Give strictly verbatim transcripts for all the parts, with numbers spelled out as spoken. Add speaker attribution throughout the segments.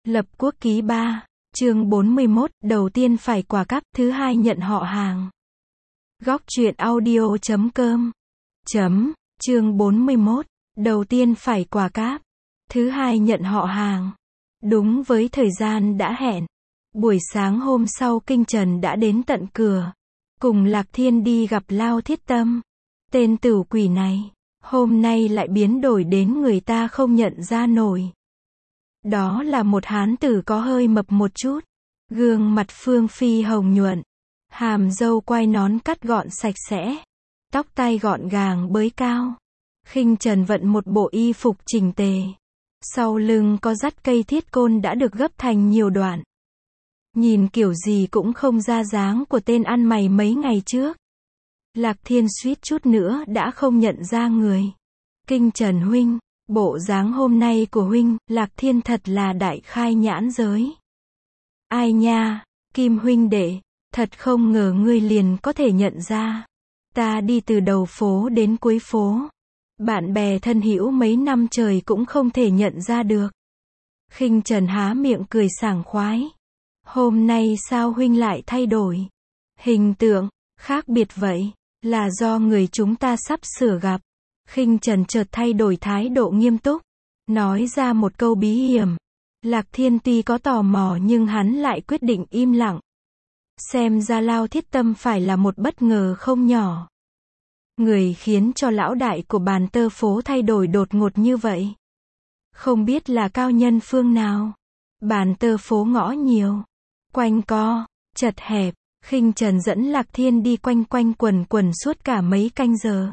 Speaker 1: Lập quốc ký ba, chương bốn mươi mốt, đầu tiên phải quà cáp, thứ hai nhận họ hàng. Góc truyện audio chấm com. Chấm, chương bốn mươi mốt, đầu tiên phải quà cáp, thứ hai nhận họ hàng. Đúng với thời gian đã hẹn, buổi sáng hôm sau Kinh Trần đã đến tận cửa, cùng Lạc Thiên đi gặp Lao Thiết Tâm. Tên tửu quỷ này, hôm nay lại biến đổi đến người ta không nhận ra nổi. Đó là một hán tử có hơi mập một chút, gương mặt phương phi hồng nhuận, hàm râu quai nón cắt gọn sạch sẽ, tóc tai gọn gàng bới cao. Khinh Trần vận một bộ y phục chỉnh tề, sau lưng có dắt cây thiết côn đã được gấp thành nhiều đoạn. Nhìn kiểu gì cũng không ra dáng của tên ăn mày mấy ngày trước. Lạc Thiên suýt chút nữa đã không nhận ra người. Kinh Trần huynh, bộ dáng hôm nay của huynh, Lạc Thiên thật là đại khai nhãn giới. Ai nha, Kim huynh đệ, thật không ngờ ngươi liền có thể nhận ra. Ta đi từ đầu phố đến cuối phố, bạn bè thân hữu mấy năm trời cũng không thể nhận ra được. Khinh Trần há miệng cười sảng khoái. Hôm nay sao huynh lại thay đổi hình tượng, khác biệt vậy? Là do người chúng ta sắp sửa gặp. Khinh Trần chợt thay đổi thái độ nghiêm túc, nói ra một câu bí hiểm. Lạc Thiên tuy có tò mò nhưng hắn lại quyết định im lặng. Xem ra Lao Thiết Tâm phải là một bất ngờ không nhỏ. Người khiến cho lão đại của bàn tơ phố thay đổi đột ngột như vậy. Không biết là cao nhân phương nào. Bàn tơ phố ngõ nhiều, quanh co, chật hẹp. Khinh Trần dẫn Lạc Thiên đi quanh quanh quần quần suốt cả mấy canh giờ.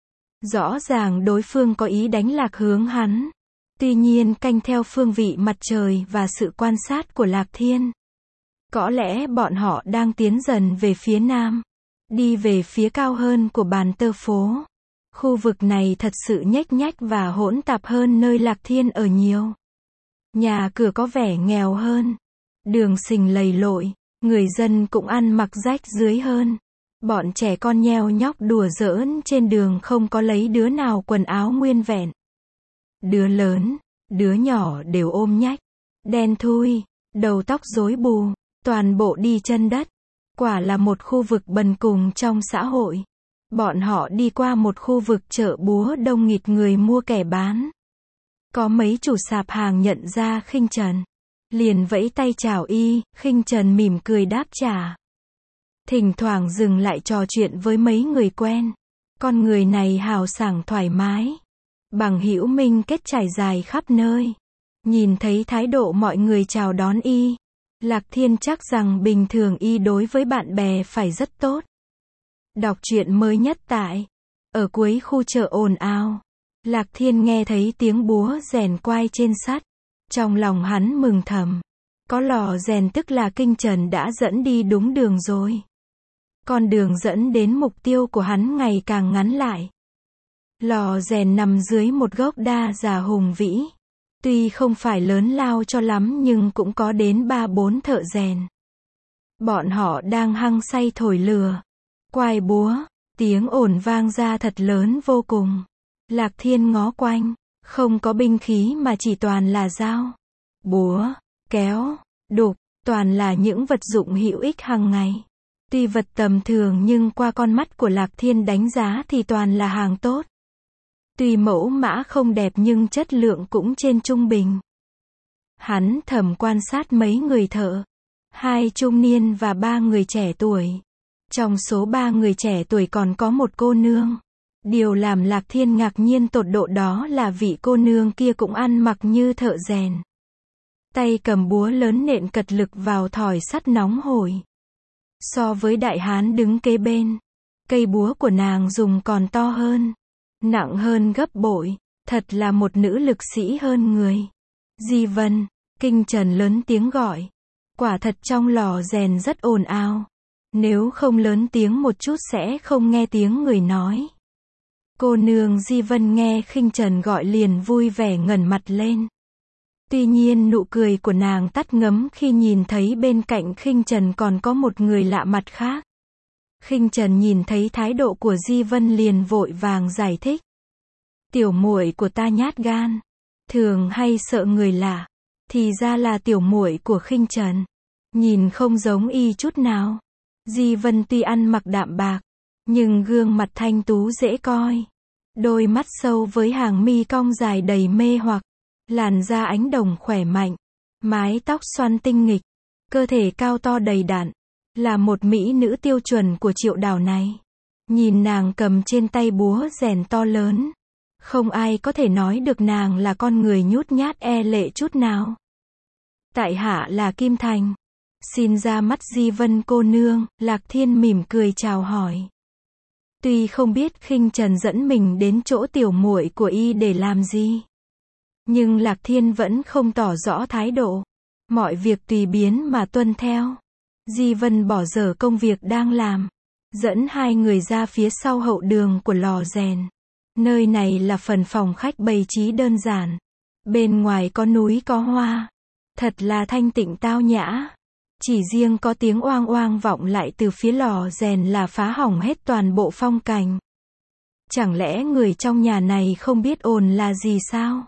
Speaker 1: Rõ ràng đối phương có ý đánh lạc hướng hắn. Tuy nhiên canh theo phương vị mặt trời và sự quan sát của Lạc Thiên, có lẽ bọn họ đang tiến dần về phía nam, đi về phía cao hơn của bàn tơ phố. Khu vực này thật sự nhếch nhách và hỗn tạp hơn nơi Lạc Thiên ở nhiều. Nhà cửa có vẻ nghèo hơn, đường xình lầy lội, người dân cũng ăn mặc rách rưới hơn. Bọn trẻ con nheo nhóc đùa giỡn trên đường không có lấy đứa nào quần áo nguyên vẹn. Đứa lớn, đứa nhỏ đều ôm nhách, đen thui, đầu tóc rối bù, toàn bộ đi chân đất. Quả là một khu vực bần cùng trong xã hội. Bọn họ đi qua một khu vực chợ búa đông nghịt người mua kẻ bán. Có mấy chủ sạp hàng nhận ra Khinh Trần, liền vẫy tay chào y. Khinh Trần mỉm cười đáp trả, thỉnh thoảng dừng lại trò chuyện với mấy người quen. Con người này hào sảng thoải mái, bằng hữu minh kết trải dài khắp nơi. Nhìn thấy thái độ mọi người chào đón y, Lạc Thiên chắc rằng bình thường y đối với bạn bè phải rất tốt. Đọc truyện mới nhất tại ở cuối khu chợ ồn ào. Lạc Thiên nghe thấy tiếng búa rèn quai trên sắt, trong lòng hắn mừng thầm. Có lò rèn tức là Kinh Trần đã dẫn đi đúng đường rồi. Con đường dẫn đến mục tiêu của hắn ngày càng ngắn lại. Lò rèn nằm dưới một gốc đa già hùng vĩ. Tuy không phải lớn lao cho lắm nhưng cũng có đến ba bốn thợ rèn. Bọn họ đang hăng say thổi lửa, quai búa, tiếng ồn vang ra thật lớn vô cùng. Lạc Thiên ngó quanh, không có binh khí mà chỉ toàn là dao, búa, kéo, đục, toàn là những vật dụng hữu ích hàng ngày. Tuy vật tầm thường nhưng qua con mắt của Lạc Thiên đánh giá thì toàn là hàng tốt. Tuy mẫu mã không đẹp nhưng chất lượng cũng trên trung bình. Hắn thầm quan sát mấy người thợ, hai trung niên và ba người trẻ tuổi. Trong số ba người trẻ tuổi còn có một cô nương. Điều làm Lạc Thiên ngạc nhiên tột độ đó là vị cô nương kia cũng ăn mặc như thợ rèn. Tay cầm búa lớn nện cật lực vào thỏi sắt nóng hổi. So với đại hán đứng kế bên, cây búa của nàng dùng còn to hơn, nặng hơn gấp bội, thật là một nữ lực sĩ hơn người. Di Vân, Kinh Trần lớn tiếng gọi. Quả thật trong lò rèn rất ồn ào. Nếu không lớn tiếng một chút sẽ không nghe tiếng người nói. Cô nương Di Vân nghe Khinh Trần gọi liền vui vẻ ngẩng mặt lên. Tuy nhiên nụ cười của nàng tắt ngấm khi nhìn thấy bên cạnh Khinh Trần còn có một người lạ mặt khác. Khinh Trần nhìn thấy thái độ của Di Vân liền vội vàng giải thích. Tiểu muội của ta nhát gan, thường hay sợ người lạ. Thì ra là tiểu muội của Khinh Trần. Nhìn không giống y chút nào. Di Vân tuy ăn mặc đạm bạc, nhưng gương mặt thanh tú dễ coi. Đôi mắt sâu với hàng mi cong dài đầy mê hoặc. Làn da ánh đồng khỏe mạnh. Mái tóc xoăn tinh nghịch. Cơ thể cao to đầy đặn. Là một mỹ nữ tiêu chuẩn của Triệu Đào này. Nhìn nàng cầm trên tay búa rèn to lớn. Không ai có thể nói được nàng là con người nhút nhát e lệ chút nào. Tại hạ là Kim Thành. Xin ra mắt Di Vân cô nương, Lạc Thiên mỉm cười chào hỏi. Tuy không biết Khinh Trần dẫn mình đến chỗ tiểu muội của y để làm gì. Nhưng Lạc Thiên vẫn không tỏ rõ thái độ. Mọi việc tùy biến mà tuân theo. Di Vân bỏ dở công việc đang làm. Dẫn hai người ra phía sau hậu đường của lò rèn. Nơi này là phần phòng khách bày trí đơn giản. Bên ngoài có núi có hoa. Thật là thanh tịnh tao nhã. Chỉ riêng có tiếng oang oang vọng lại từ phía lò rèn là phá hỏng hết toàn bộ phong cảnh. Chẳng lẽ người trong nhà này không biết ồn là gì sao?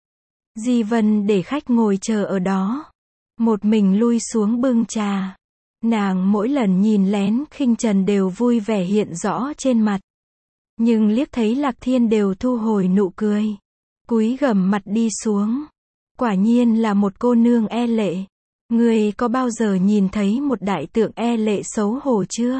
Speaker 1: Di Vân để khách ngồi chờ ở đó. Một mình lui xuống bưng trà. Nàng mỗi lần nhìn lén Khinh Trần đều vui vẻ hiện rõ trên mặt. Nhưng liếc thấy Lạc Thiên đều thu hồi nụ cười. Cúi gằm mặt đi xuống. Quả nhiên là một cô nương e lệ. Ngươi có bao giờ nhìn thấy một đại tượng e lệ xấu hổ chưa?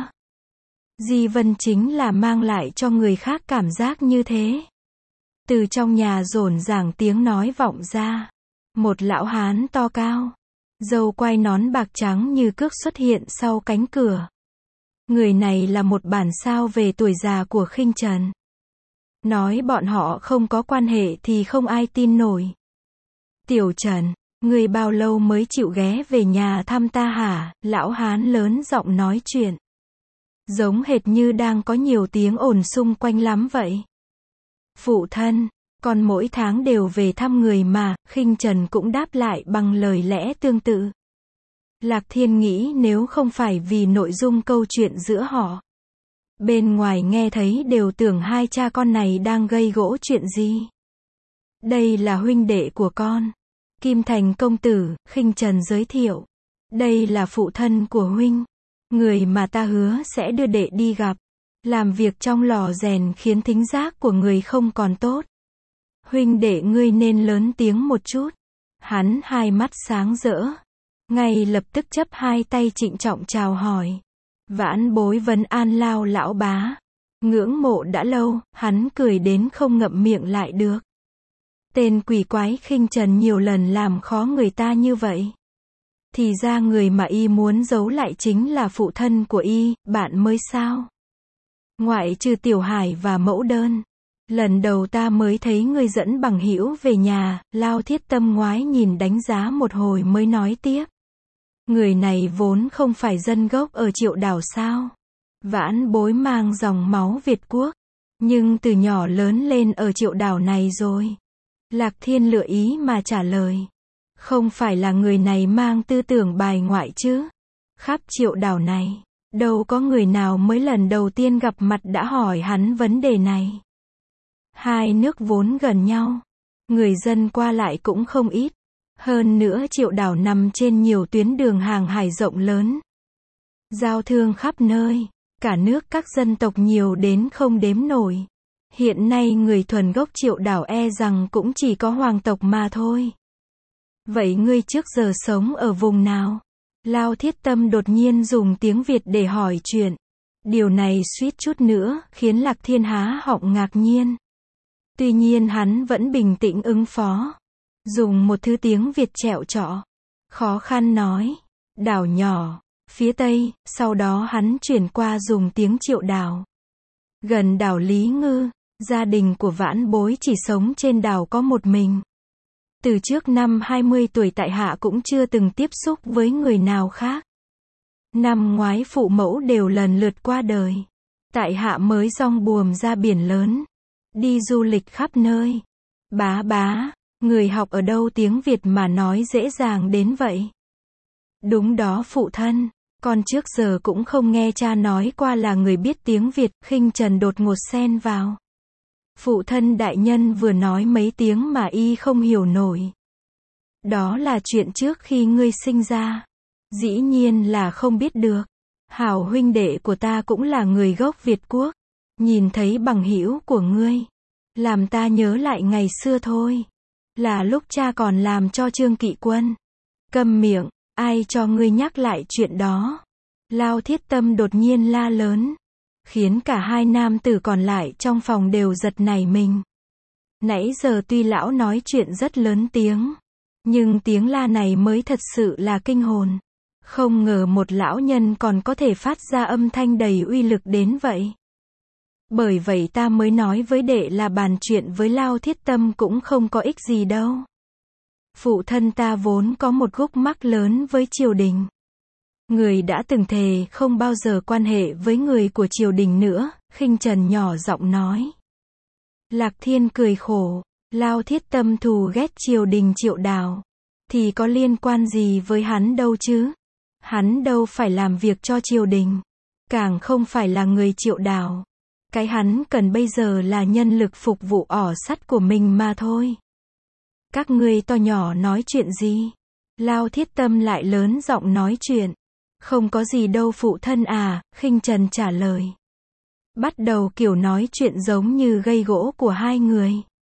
Speaker 1: Di Vân chính là mang lại cho người khác cảm giác như thế. Từ trong nhà rộn ràng tiếng nói vọng ra. Một lão hán to cao. Râu quai nón bạc trắng như cước xuất hiện sau cánh cửa. Người này là một bản sao về tuổi già của Khinh Trần. Nói bọn họ không có quan hệ thì không ai tin nổi. Tiểu Trần, ngươi bao lâu mới chịu ghé về nhà thăm ta hả? Lão hán lớn giọng nói chuyện. Giống hệt như đang có nhiều tiếng ồn xung quanh lắm vậy. Phụ thân, con mỗi tháng đều về thăm người mà, Khinh Trần cũng đáp lại bằng lời lẽ tương tự. Lạc Thiên nghĩ nếu không phải vì nội dung câu chuyện giữa họ. Bên ngoài nghe thấy đều tưởng hai cha con này đang gây gỗ chuyện gì. Đây là huynh đệ của con. Kim Thành công tử, Khinh Trần giới thiệu. Đây là phụ thân của huynh. Người mà ta hứa sẽ đưa đệ đi gặp. Làm việc trong lò rèn khiến thính giác của người không còn tốt. Huynh đệ ngươi nên lớn tiếng một chút. Hắn hai mắt sáng rỡ. Ngay lập tức chấp hai tay trịnh trọng chào hỏi. Vãn bối vấn an Lao lão bá. Ngưỡng mộ đã lâu, hắn cười đến không ngậm miệng lại được. Tên quỷ quái Khinh Trần nhiều lần làm khó người ta như vậy. Thì ra người mà y muốn giấu lại chính là phụ thân của y, bạn mới sao? Ngoại trừ Tiểu Hải và Mẫu Đơn. Lần đầu ta mới thấy ngươi dẫn bằng hữu về nhà, Lao Thiết Tâm ngoái nhìn đánh giá một hồi mới nói tiếp. Người này vốn không phải dân gốc ở Triệu Đào sao? Vãn bối mang dòng máu Việt Quốc. Nhưng từ nhỏ lớn lên ở Triệu Đào này rồi. Lạc Thiên lựa ý mà trả lời. Không phải là người này mang tư tưởng bài ngoại chứ? Khắp Triệu Đào này, đâu có người nào mới lần đầu tiên gặp mặt đã hỏi hắn vấn đề này. Hai nước vốn gần nhau. Người dân qua lại cũng không ít. Hơn nữa Triệu Đào nằm trên nhiều tuyến đường hàng hải rộng lớn. Giao thương khắp nơi. Cả nước các dân tộc nhiều đến không đếm nổi. Hiện nay người thuần gốc Triệu Đào e rằng cũng chỉ có hoàng tộc mà thôi. Vậy ngươi trước giờ sống ở vùng nào? Lao Thiết Tâm đột nhiên dùng tiếng Việt để hỏi chuyện. Điều này suýt chút nữa khiến Lạc Thiên há họng ngạc nhiên. Tuy nhiên hắn vẫn bình tĩnh ứng phó. Dùng một thứ tiếng Việt trẹo trọ. Khó khăn nói. Đảo nhỏ. Phía Tây. Sau đó hắn chuyển qua dùng tiếng Triệu Đào. Gần đảo Lý Ngư. Gia đình của vãn bối chỉ sống trên đảo có một mình. Từ trước năm hai mươi tuổi tại hạ cũng chưa từng tiếp xúc với người nào khác. Năm ngoái phụ mẫu đều lần lượt qua đời. Tại hạ mới dong buồm ra biển lớn. Đi du lịch khắp nơi. Bá bá, người học ở đâu tiếng Việt mà nói dễ dàng đến vậy? Đúng đó phụ thân, con trước giờ cũng không nghe cha nói qua là người biết tiếng Việt. Khinh Trần đột ngột xen vào. Phụ thân đại nhân vừa nói mấy tiếng mà y không hiểu nổi. Đó là chuyện trước khi ngươi sinh ra. Dĩ nhiên là không biết được. Hảo huynh đệ của ta cũng là người gốc Việt quốc. Nhìn thấy bằng hữu của ngươi, làm ta nhớ lại ngày xưa thôi. Là lúc cha còn làm cho Trương Kỵ Quân. Câm miệng, ai cho ngươi nhắc lại chuyện đó? Lao Thiết Tâm đột nhiên la lớn, khiến cả hai nam tử còn lại trong phòng đều giật nảy mình. Nãy giờ tuy lão nói chuyện rất lớn tiếng, nhưng tiếng la này mới thật sự là kinh hồn. Không ngờ một lão nhân còn có thể phát ra âm thanh đầy uy lực đến vậy. Bởi vậy ta mới nói với đệ là bàn chuyện với Lao Thiết Tâm cũng không có ích gì đâu. Phụ thân ta vốn có một gút mắc lớn với triều đình. Người đã từng thề không bao giờ quan hệ với người của triều đình nữa, Khinh Trần nhỏ giọng nói. Lạc Thiên cười khổ, Lao Thiết Tâm thù ghét triều đình Triệu Đào, thì có liên quan gì với hắn đâu chứ? Hắn đâu phải làm việc cho triều đình, càng không phải là người Triệu Đào. Cái hắn cần bây giờ là nhân lực phục vụ ỏ sắt của mình mà thôi. Các ngươi to nhỏ nói chuyện gì? Lao Thiết Tâm lại lớn giọng nói chuyện. Không có gì đâu phụ thân à, Khinh Trần trả lời. Bắt đầu kiểu nói chuyện giống như gây gỗ của hai người.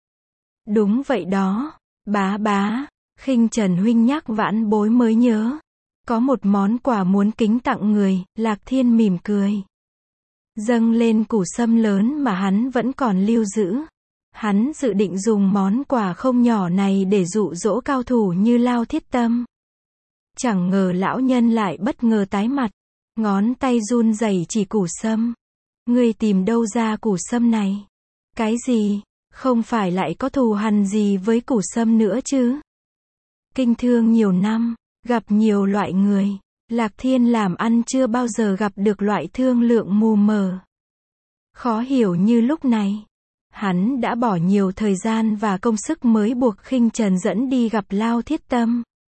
Speaker 1: Đúng vậy đó, bá bá, Khinh Trần huynh nhắc vãn bối mới nhớ. Có một món quà muốn kính tặng người, Lạc Thiên mỉm cười. Dâng lên củ sâm lớn mà hắn vẫn còn lưu giữ. Hắn dự định dùng món quà không nhỏ này để dụ dỗ cao thủ như Lao Thiết Tâm. Chẳng ngờ lão nhân lại bất ngờ tái mặt. Ngón tay run rẩy chỉ củ sâm. Ngươi tìm đâu ra củ sâm này? Cái gì? Không phải lại có thù hằn gì với củ sâm nữa chứ? Kinh thương nhiều năm, gặp nhiều loại người. Lạc Thiên làm ăn chưa bao giờ gặp được loại thương lượng mù mờ. Khó hiểu như lúc này. Hắn đã bỏ nhiều thời gian và công sức mới buộc Khinh Trần dẫn đi gặp Lao Thiết Tâm.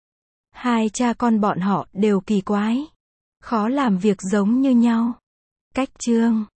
Speaker 1: Hai cha con bọn họ đều kỳ quái. Khó làm việc giống như nhau. Cách chương